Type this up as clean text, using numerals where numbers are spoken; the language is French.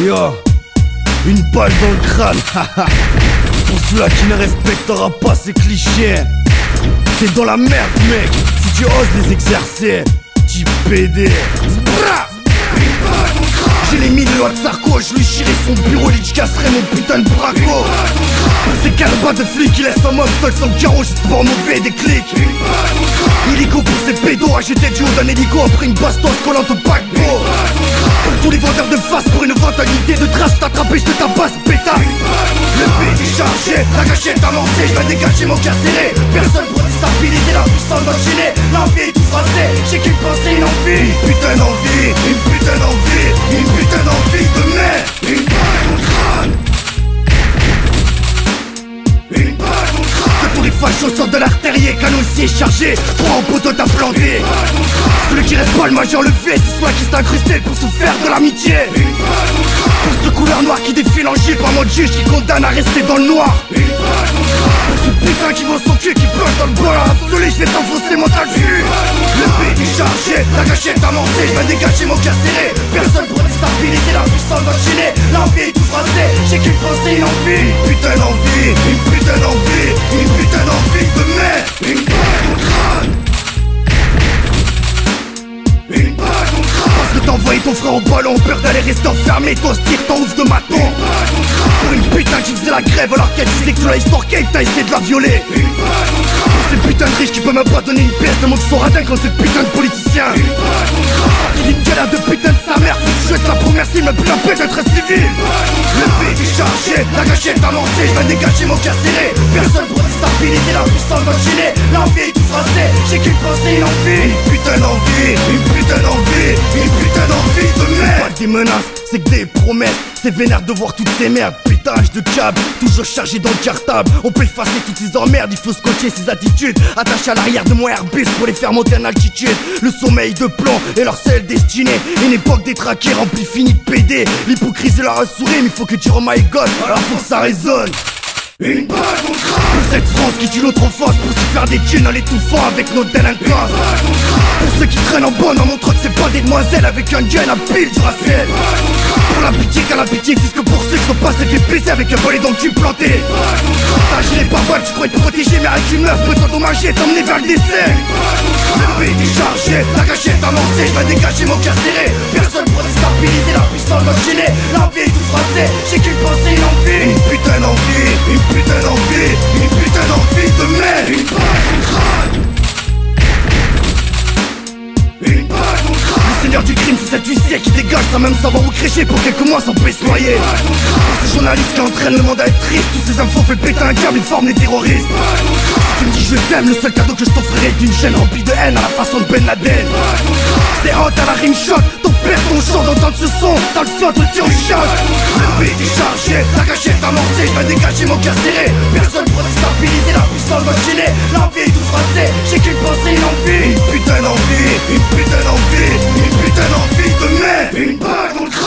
Yo, une balle dans le crâne. Pour ceux-là qui ne respectera pas ces clichés, t'es dans la merde mec, si tu oses les exercer. Type PD. J'ai les 1000 lois de Sarko, je lui chierai son bureau, lit, je casserai mon putain de braco. C'est calba de flic qui laisse un homme seul sans carreau juste pour mauvais des clics. Illico pour ses pédos, j'étais du haut d'un hélico après une bastos collante au paquebot. Pour tous les vendeurs de face, pour une ventalité de trash, t'attraper, je te tabasse, pétasse. Le PD chargé, la gâchette avancée, je vais dégager mon carcéré. Personne pour déstabiliser la puissance enchaînée. L'envie est tout phrasée, j'ai qu'une pensée, une envie. Une putain d'envie, une putain d'envie, une putain d'envie de merde. Une balle dans le crâne. Une balle dans le crâne. Que tous les fachos sortent de l'artérier, canoncier chargé, prends en poteau t'as planté. Celui qui reste pas le majeur levé, c'est soit qui s'est incrusté pour se faire de l'amitié. Une balle dans le crâne. Pour ce couleur noire qui défile en gilet par mon juge qui condamne à rester dans le noir. Une balle dans le crâne. Pour ce putain qui vaut son cul qui plonge dans le bois absolu, je vais t'enfoncer mon tas de vue. Le PD chargé, la gâchette avancée, je vais dégager mon carcéré. Personne pour déstabiliser la puissance enchaînée. L'envie est tout phrasée, j'ai qu'une pensée, une envie. Une putain d'envie, une putain d'envie, une putain d'envie de merde. Une balle dans le crâne. Une balle dans le crâne. Parce que t'envoyais ton frère au ballon, peur d'aller rester enfermé, t'oses dire t'en ouf de maton. Une balle dans le crâne. Pour une putain qui faisait la grève alors qu'elle disait que tu l'as estorqué, t'as essayé de la violer. Une balle dans le crâne. Pour ces putains de riches qui peuvent même pas donner une pièce de manque son radin quand c'est putain de politicien. Une balle dans le crâne. Il dit qu'elle a de putain de sa mère, faut que je souhaite la première cible, mais plus la peine d'être civil. Le PD chargé, la gâchette avancée, je vais dégager mon carcéré. Personne pour déstabiliser la puissance enchaînée. L'envie est tout phrasée, j'ai qu'une pensée, une envie. Une putain d'envie, une putain d'envie, une putain d'envie de merde. Pas des menaces, c'est que des promesses. C'est vénère de voir toutes ces merdes, putage de câble, toujours chargé dans le cartable. On peut effacer toutes ces emmerdes, il faut scotcher ses attitudes. Attaché à l'arrière de mon Airbus pour les faire monter en altitude. Le sommeil de plomb et leur seule destinée. Une époque détraquée remplie finie de PD. L'hypocrisie leur a souri, mais il faut que tu oh my god, alors faut que ça résonne. Une balle dans le crâne. Pour cette France qui tue l'autre force pour se faire des thunes en l'étouffant avec nos délinquances. Pour ceux qui traînent en bonne en montrant que c'est pas des demoiselles avec un gun à pile sur la selle. Pour la pitié car la pitié existe que pour ceux qui sont pas fait baiser avec un volet dans le cul planté. T'as gilet par balle, tu crois être protégé mais avec une meuf peut t'endommager et t'emmener vers le décès. Le PD chargé, la gâchette avancée, je vais dégager mon carcéré. Personne pour déstabiliser la puissance enchaînée. L'envie est tout phrasée, j'ai qu'une pensée, une envie. Une putain d'envie, une putain d'envie, une putain d'envie de merde. Une balle dans le crâne. Une balle dans le crâne. Le seigneur du crime, c'est cet huissier qui dégage sans même savoir où crécher pour quelques mois sans pésoyer. Pour ces journalistes qui entraînent le monde à être triste, tous ces infos fait péter un câble, ils forment des terroristes. Tu me dis je t'aime, le seul cadeau que je t'offrirai est une chaîne remplie de haine à la façon de Ben Laden. C'est hot à la rime shot, ton père, ton chant d'entendre ce son, ça le flotte, le tire au choc. Le PD chargé, la gâchette avancée, je vais dégager mon carcéré. Personne pour déstabiliser la puissance enchaînée. L'envie est tout phrasée, j'ai qu'une pensée, une envie. Une putain d'envie, une putain d'envie, une putain d'envie de merde. Une balle dans le crâne.